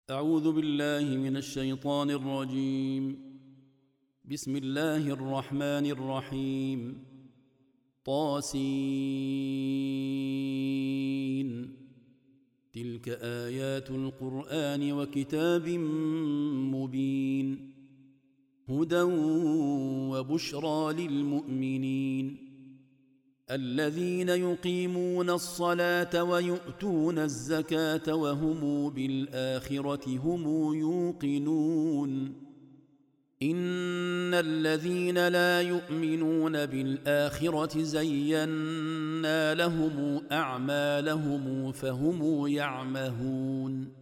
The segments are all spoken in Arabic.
أعوذ بالله من الشيطان الرجيم. بسم الله الرحمن الرحيم. طاسين. تلك آيات القرآن وكتاب مبين، هدى وبشرى للمؤمنين الذين يقيمون الصلاة ويؤتون الزكاة وهم بالآخرة هم يوقنون. إن الذين لا يؤمنون بالآخرة زينا لهم أعمالهم فهم يعمهون.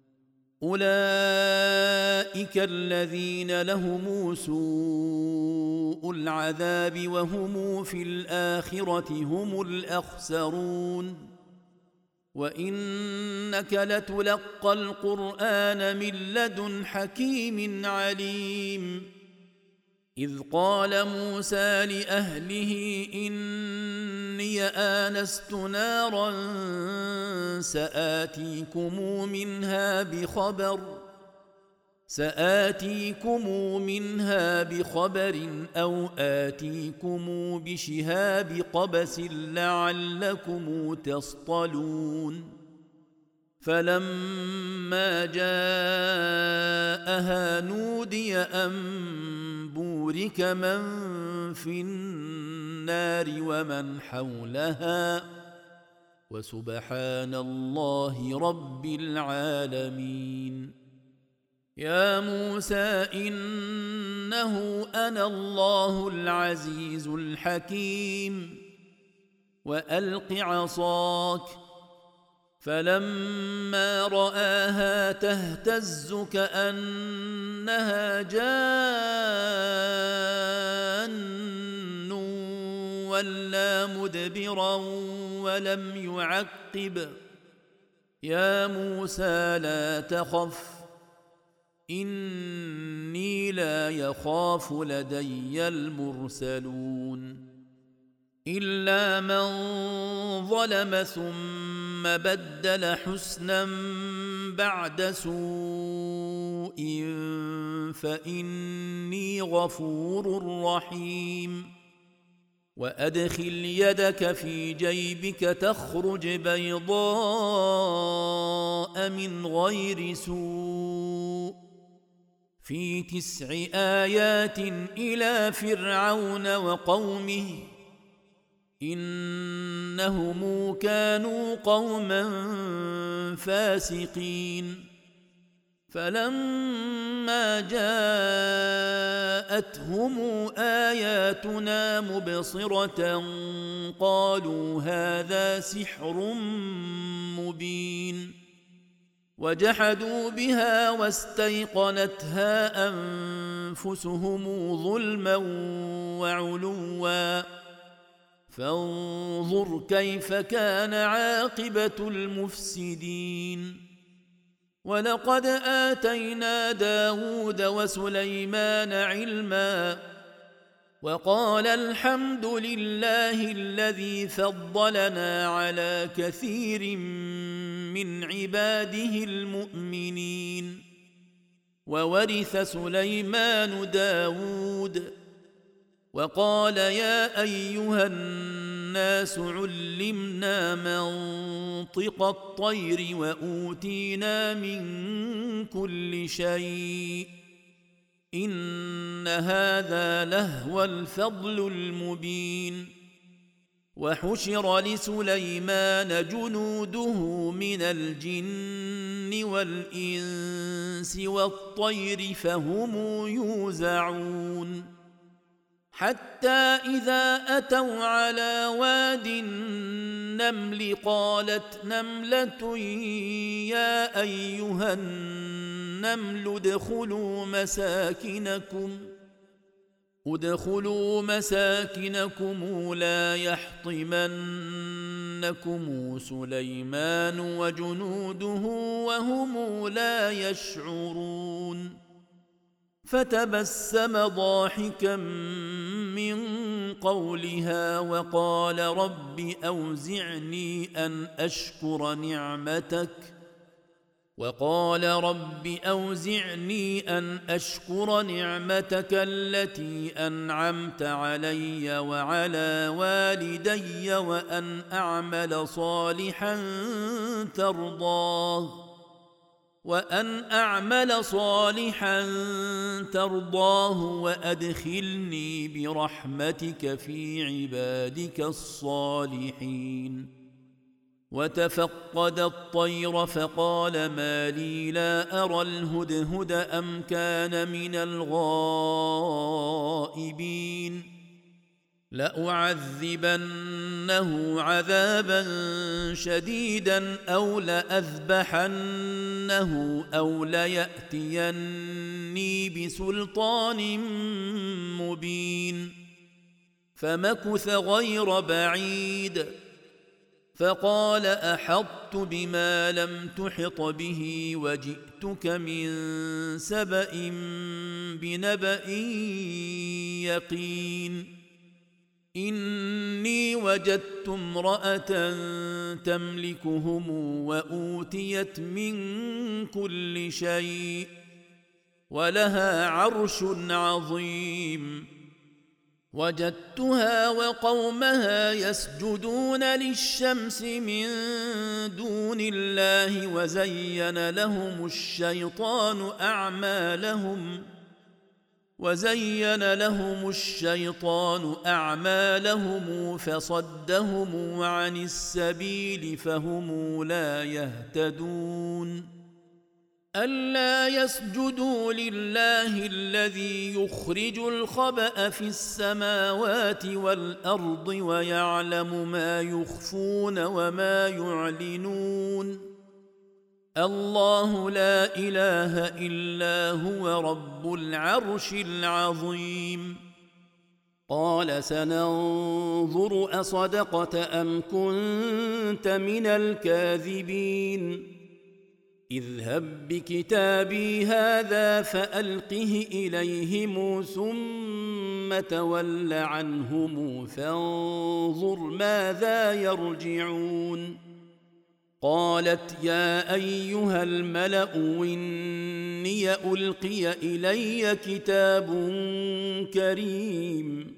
أولئك الذين لهم سوء العذاب وهم في الآخرة هم الأخسرون. وإنك لتلقى القرآن من لدن حكيم عليم. إذ قال موسى لأهله إني آنست نارا سآتيكم منها بخبر أو آتيكم بشهاب قبس لعلكم تصطلون. فلما جاءها نودي أن بورك من في النار ومن حولها وسبحان الله رب العالمين. يا موسى إنه أنا الله العزيز الحكيم. وألق عصاك. فلما رآها تهتز كأنها جان ولا مدبرا ولم يعقب. يا موسى لا تخف إني لا يخاف لدي المرسلون. إلا من ظلم ثم بدل حسنا بعد سوء فإني غفور رحيم. وأدخل يدك في جيبك تخرج بيضاء من غير سوء في 9 آيات إلى فرعون وقومه إنهم كانوا قوما فاسقين. فلما جاءتهم آياتنا مبصرة قالوا هذا سحر مبين. وجحدوا بها واستيقنتها أنفسهم ظلما وعلوا فانظر كيف كان عاقبة المفسدين. ولقد آتينا داود وسليمان علما وقال الحمد لله الذي فضلنا على كثير من عباده المؤمنين. وورث سليمان داود وقال يا أيها الناس علمنا منطق الطير وأوتينا من كل شيء إن هذا لهو الفضل المبين. وحشر لسليمان جنوده من الجن والإنس والطير فهم يوزعون. حتى إذا أتوا على واد النمل قالت نملة يا أيها النمل ادخلوا مساكنكم لا يحطمنكم سليمان وجنوده وهم لا يشعرون. فتبسم ضاحكا من قولها وقال رب أوزعني أن أشكر وقال رب أوزعني أن أشكر نعمتك التي أنعمت علي وعلى والدي وأن أعمل صالحا ترضاه وأدخلني برحمتك في عبادك الصالحين. وتفقد الطير فقال ما لي لا أرى الهدهد أم كان من الغائبين لأعذبنه عذابا شديدا أو لأذبحنه أو ليأتيني بسلطان مبين. فمكث غير بعيد فقال أحطت بما لم تحط به وجئتك من سبأ بنبأ يقين. إني وجدت امرأة تملكهم وأوتيت من كل شيء ولها عرش عظيم. وجدتها وقومها يسجدون للشمس من دون الله وزين لهم الشيطان أعمالهم فصدهم عن السبيل فهم لا يهتدون. ألا يسجدوا لله الذي يخرج الخبأ في السماوات والأرض ويعلم ما يخفون وما يعلنون. الله لا إله إلا هو رب العرش العظيم. قال سننظر أصدقت أم كنت من الكاذبين. اذهب بكتابي هذا فألقه إليهم ثم تول عنهم فانظر ماذا يرجعون. قالت يا أيها الملأ إني ألقي إلي كتاب كريم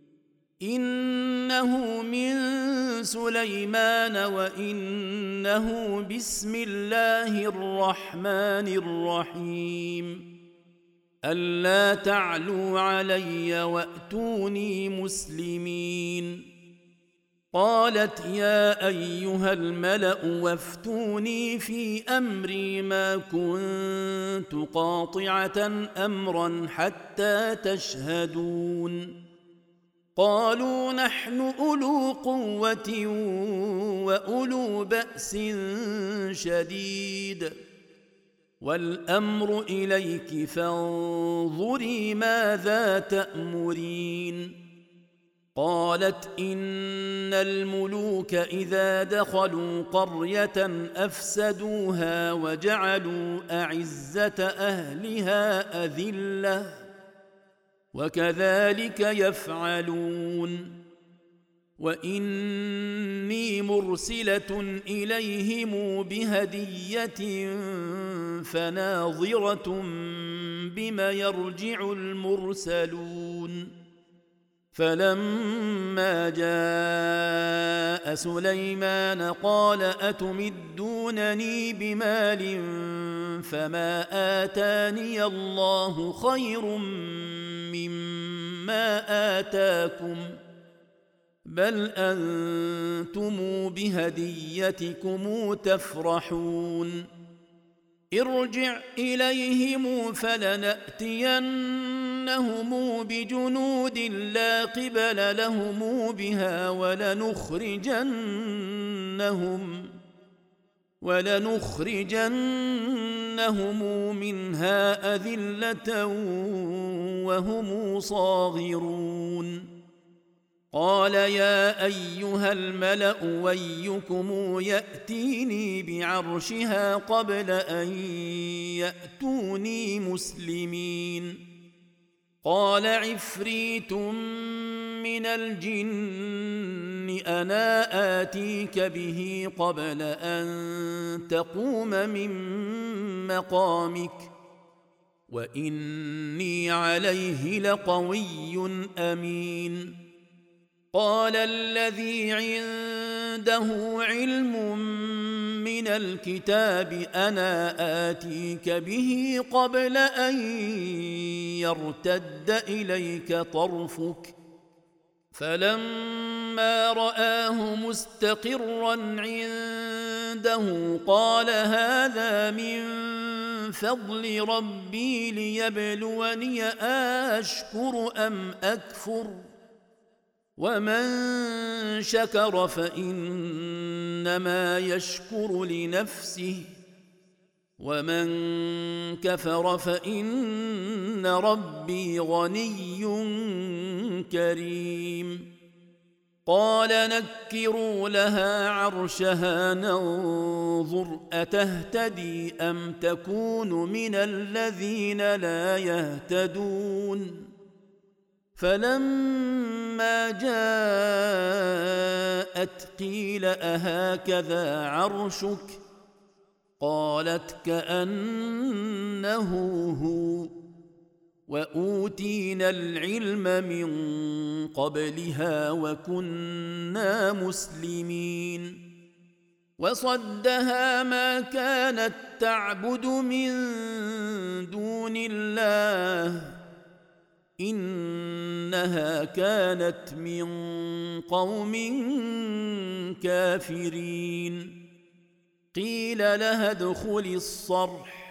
إنه من سليمان وإنه بسم الله الرحمن الرحيم. ألا تعلوا علي وأتوني مسلمين. قالت يا أيها الملأ وافتوني في أمري ما كنت قاطعة أمرا حتى تشهدون. قالوا نحن أولو قوة وأولو بأس شديد والأمر إليك فانظري ماذا تأمرين. قالت إن الملوك إذا دخلوا قرية أفسدوها وجعلوا أعزة أهلها أذلة وكذلك يفعلون. وإني مرسلة إليهم بهدية فناظرة بما يرجع المرسلون. فلما جاء سليمان قال أتمدونني بمال فما آتاني الله خير مما آتاكم بل أنتم بهديتكم تفرحون. ارجع إليهم فلنأتينهم بجنود لا قبل لهم بها ولنخرجنهم منها أذلة وهم صاغرون. قال يا أيها الملأ ويكم يأتيني بعرشها قبل أن يأتوني مسلمين. قال عفريت من الجن أنا آتيك به قبل أن تقوم من مقامك وإني عليه لقوي أمين. قال الذي عنده علم من الكتاب أنا آتيك به قبل أن يرتد إليك طرفك فلما رآه مستقرا عنده قال هذا من فضل ربي ليبلوني أشكر أم أكفر ومن شكر فإنما يشكر لنفسه ومن كفر فإن ربي غني كريم. قال نكروا لها عرشها ننظر أتهتدي أم تكون من الذين لا يهتدون. فلما جاءت قيل أهكذا عرشك قالت كأنه هو وأوتينا العلم من قبلها وكنا مسلمين. وصدها ما كانت تعبد من دون الله إنها كانت من قوم كافرين. قيل لها ادخلي الصرح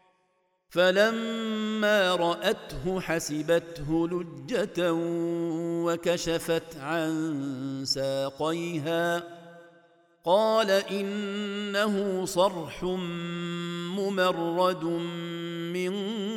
فلما رأته حسبته لجة وكشفت عن ساقيها قال إنه صرح ممرد من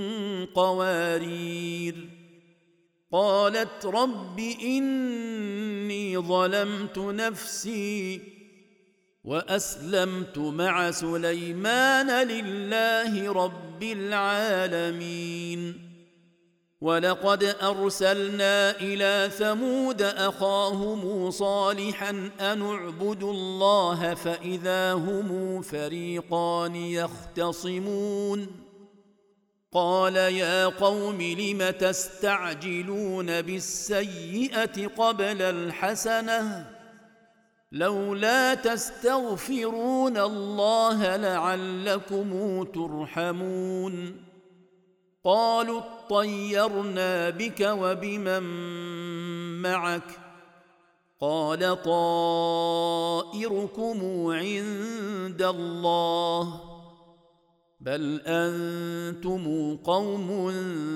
قوارير. قالت رب إني ظلمت نفسي وأسلمت مع سليمان لله رب العالمين. ولقد أرسلنا إلى ثمود أخاهم صالحا أن اعبدوا الله فإذا هم فريقان يختصمون. قال يا قوم لم تستعجلون بالسيئة قبل الحسنة لولا تستغفرون الله لعلكم ترحمون. قالوا اطيرنا بك وبمن معك قال طائركم عند الله بل أنتم قوم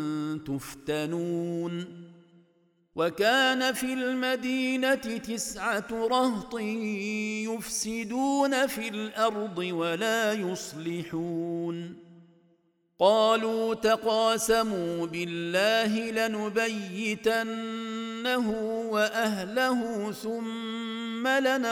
تفتنون. وكان في المدينة 9 رهط يفسدون في الأرض ولا يصلحون. قالوا تقاسموا بالله لنبيتنه وأهله ثم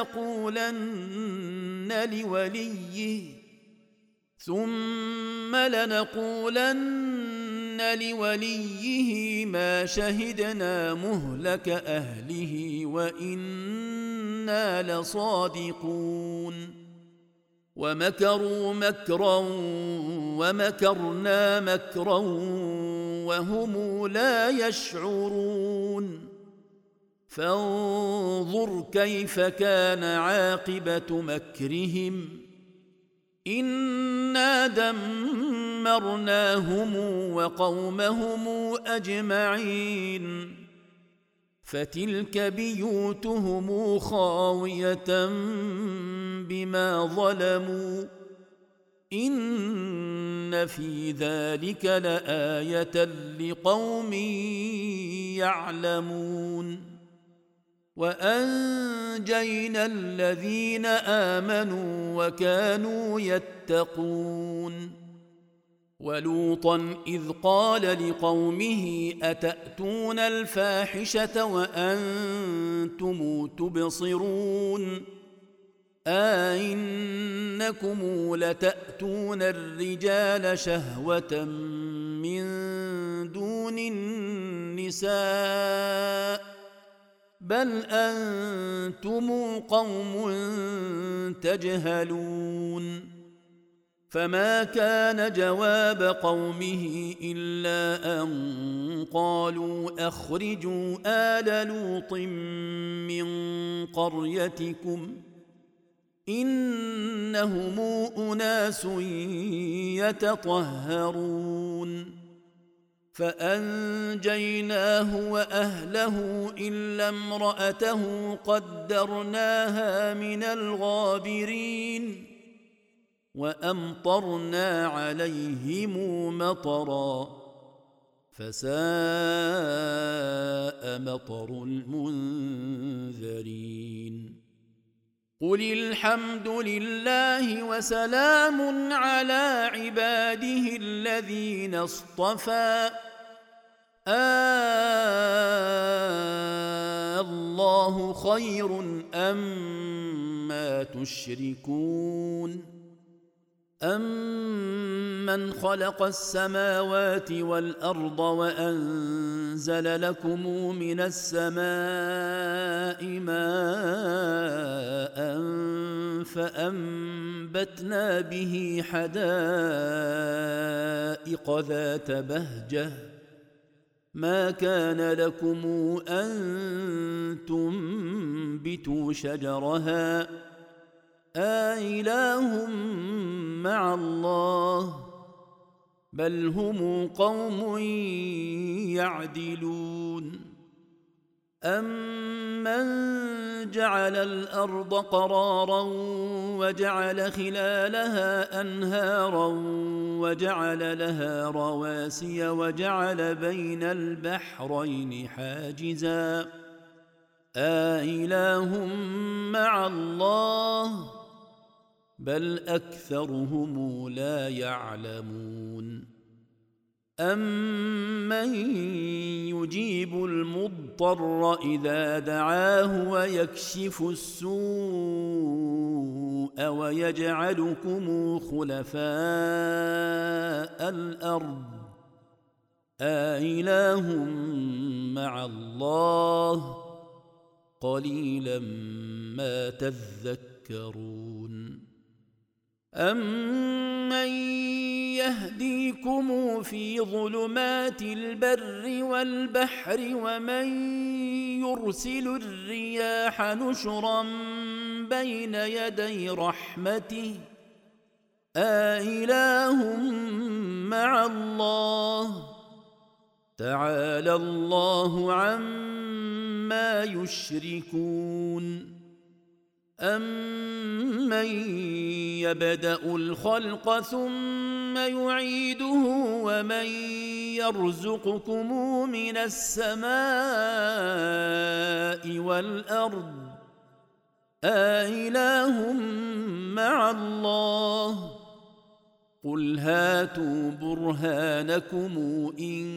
لنقولن لوليه ما شهدنا مهلك أهله وإنا لصادقون. ومكروا مكرا ومكرنا مكرا وهم لا يشعرون. فانظر كيف كان عاقبة مكرهم إنا دمرناهم وقومهم أجمعين. فتلك بيوتهم خاوية بما ظلموا إن في ذلك لآية لقوم يعلمون. وأنجينا الذين آمنوا وكانوا يتقون. ولوطا إذ قال لقومه أتأتون الفاحشة وأنتم تبصرون أئنكم لتأتون الرجال شهوة من دون النساء بل أنتم قوم تجهلون فما كان جواب قومه إلا أن قالوا أخرجوا آل لوط من قريتكم إنهم أناس يتطهرون فأنجيناه وأهله إلا امرأته قدرناها من الغابرين وأمطرنا عليهم مطرا فساء مطر المنذرين قل الحمد لله وسلام على عباده الذين اصطفى الله خير أما تشركون أمن خلق السماوات والأرض وأنزل لكم من السماء ماء فأنبتنا به حدائق ذات بهجة ما كان لكم أن تنبتوا شجرها آله مع الله بل هم قوم يعدلون أمن جعل الأرض قرارا وجعل خلالها أنهارا وجعل لها رواسي وجعل بين البحرين حاجزا آله مع الله بل أكثرهم لا يعلمون أمن يجيب المضطر إذا دعاه ويكشف السوء ويجعلكم خلفاء الأرض آله مع الله قليلا ما تذكرون أمن يهديكم في ظلمات البر والبحر ومن يرسل الرياح نشرا بين يدي رحمته آله مع الله تعالى الله عما يشركون أمن يبدأ الخلق ثم يعيده ومن يرزقكم من السماء والأرض آله مع الله قل هاتوا برهانكم إن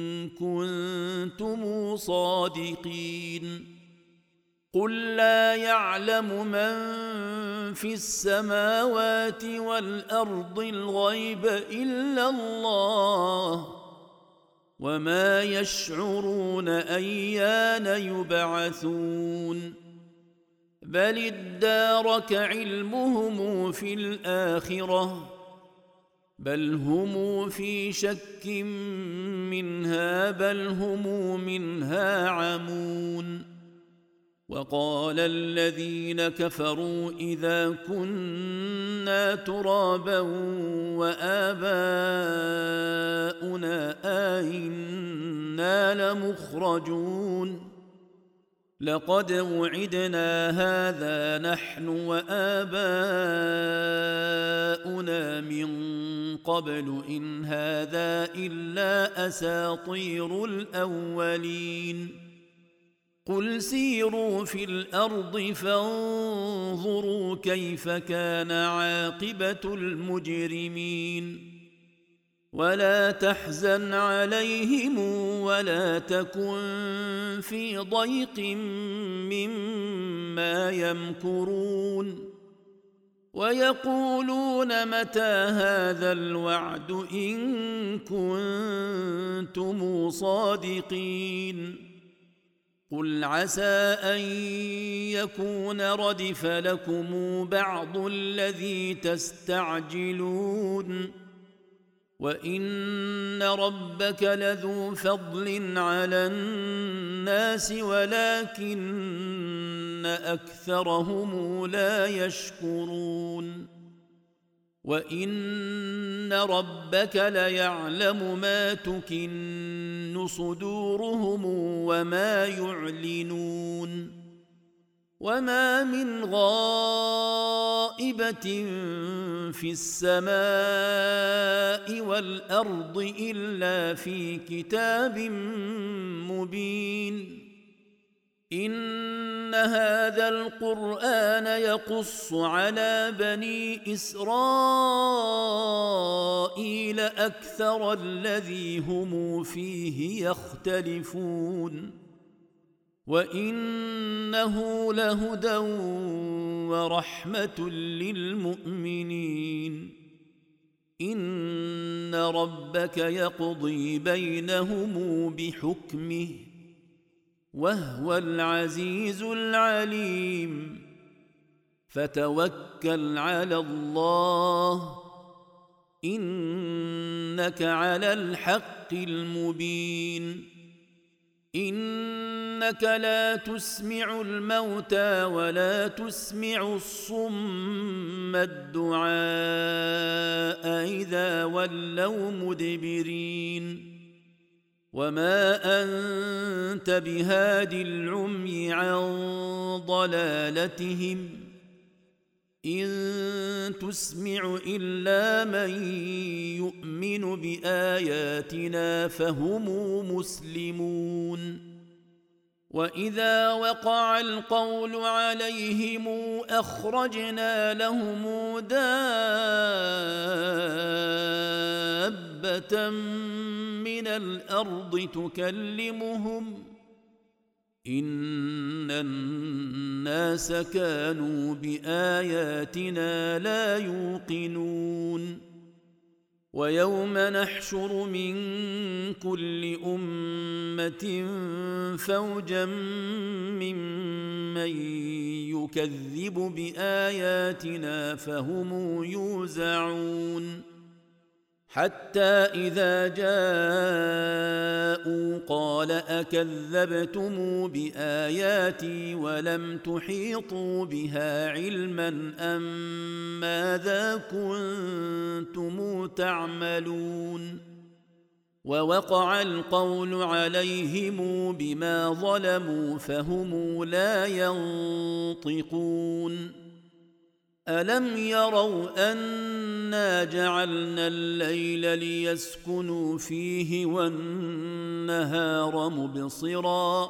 كنتم صادقين قل لا يعلم من في السماوات والأرض الغيب إلا الله وما يشعرون أيان يبعثون بل ادارك علمهم في الآخرة بل هم في شك منها بل هم منها عمون وقال الذين كفروا إذا كنا ترابا وآباؤنا أئنا لمخرجون لقد وعدنا هذا نحن وآباؤنا من قبل إن هذا إلا أساطير الأولين قل سيروا في الأرض فانظروا كيف كان عاقبة المجرمين ولا تحزن عليهم ولا تكن في ضيق مما يمكرون ويقولون متى هذا الوعد إن كنتم صادقين قل عسى أن يكون ردف لكم بعض الذي تستعجلون وإن ربك لذو فضل على الناس ولكن أكثرهم لا يشكرون وإن ربك ليعلم ما تكن صدورهم وما يعلنون وما من غائبة في السماء والأرض إلا في كتاب مبين إن هذا القرآن يقص على بني إسرائيل أكثر الذي هم فيه يختلفون وإنه لهدى ورحمة للمؤمنين إن ربك يقضي بينهم بحكمه وهو العزيز العليم فتوكل على الله إنك على الحق المبين إنك لا تسمع الموتى ولا تسمع الصم الدعاء إذا ولوا مدبرين وما أنت بهاد العمي عن ضلالتهم إن تسمع إلا من يؤمن بآياتنا فهم مسلمون وإذا وقع القول عليهم أخرجنا لهم دابة من الأرض تكلمهم إن الناس كانوا بآياتنا لا يوقنون ويوم نحشر من كل أمة فوجا ممن يكذب بآياتنا فهم يوزعون حتى إذا جاءوا قال أكذبتم بآياتي ولم تحيطوا بها علما أم ماذا كنتم تعملون ووقع القول عليهم بما ظلموا فهم لا ينطقون ألم يروا أنا جعلنا الليل ليسكنوا فيه والنهار مبصرا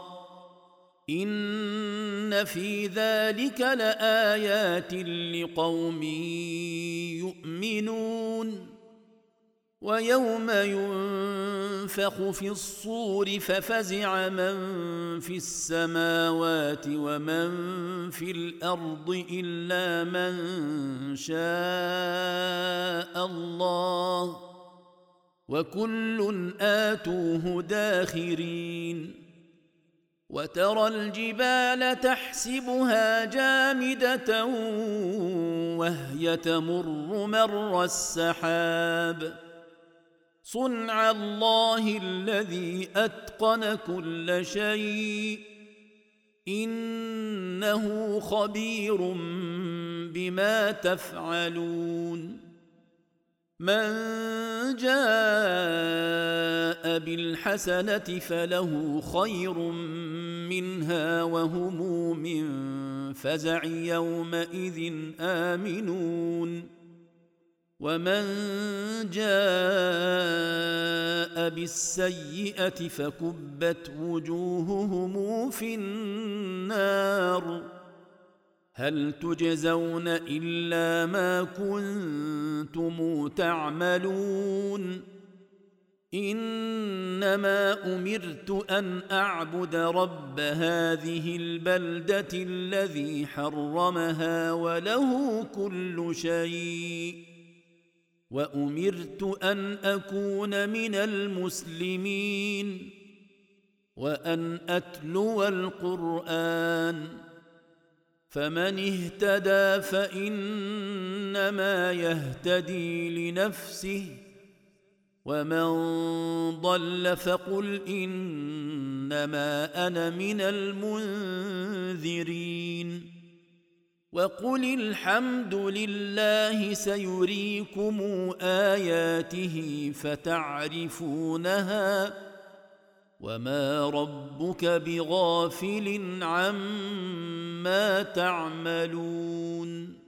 إن في ذلك لآيات لقوم يؤمنون ويوم ينفخ في الصور ففزع من في السماوات ومن في الأرض إلا من شاء الله وكل آتوه داخرين وترى الجبال تحسبها جامدة وهي تمر مر السحاب صنع الله الذي أتقن كل شيء إنه خبير بما تفعلون من جاء بالحسنة فله خير منها وهم من فزع يومئذ آمنون ومن جاء بالسيئة فكبت وجوههم في النار هل تجزون إلا ما كنتم تعملون إنما أمرت أن أعبد رب هذه البلدة الذي حرمها وله كل شيء وأمرت أن أكون من المسلمين وأن أتلو القرآن فمن اهتدى فإنما يهتدي لنفسه ومن ضل فقل إنما أنا من المنذرين وقل الحمد لله سيريكم آياته فتعرفونها وما ربك بغافل عما تعملون